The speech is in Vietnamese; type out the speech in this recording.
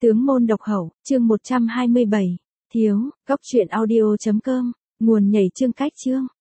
Tướng môn độc hậu, chương 127. Thiếu, góc truyện audio.com, nguồn nhảy chương cách chương.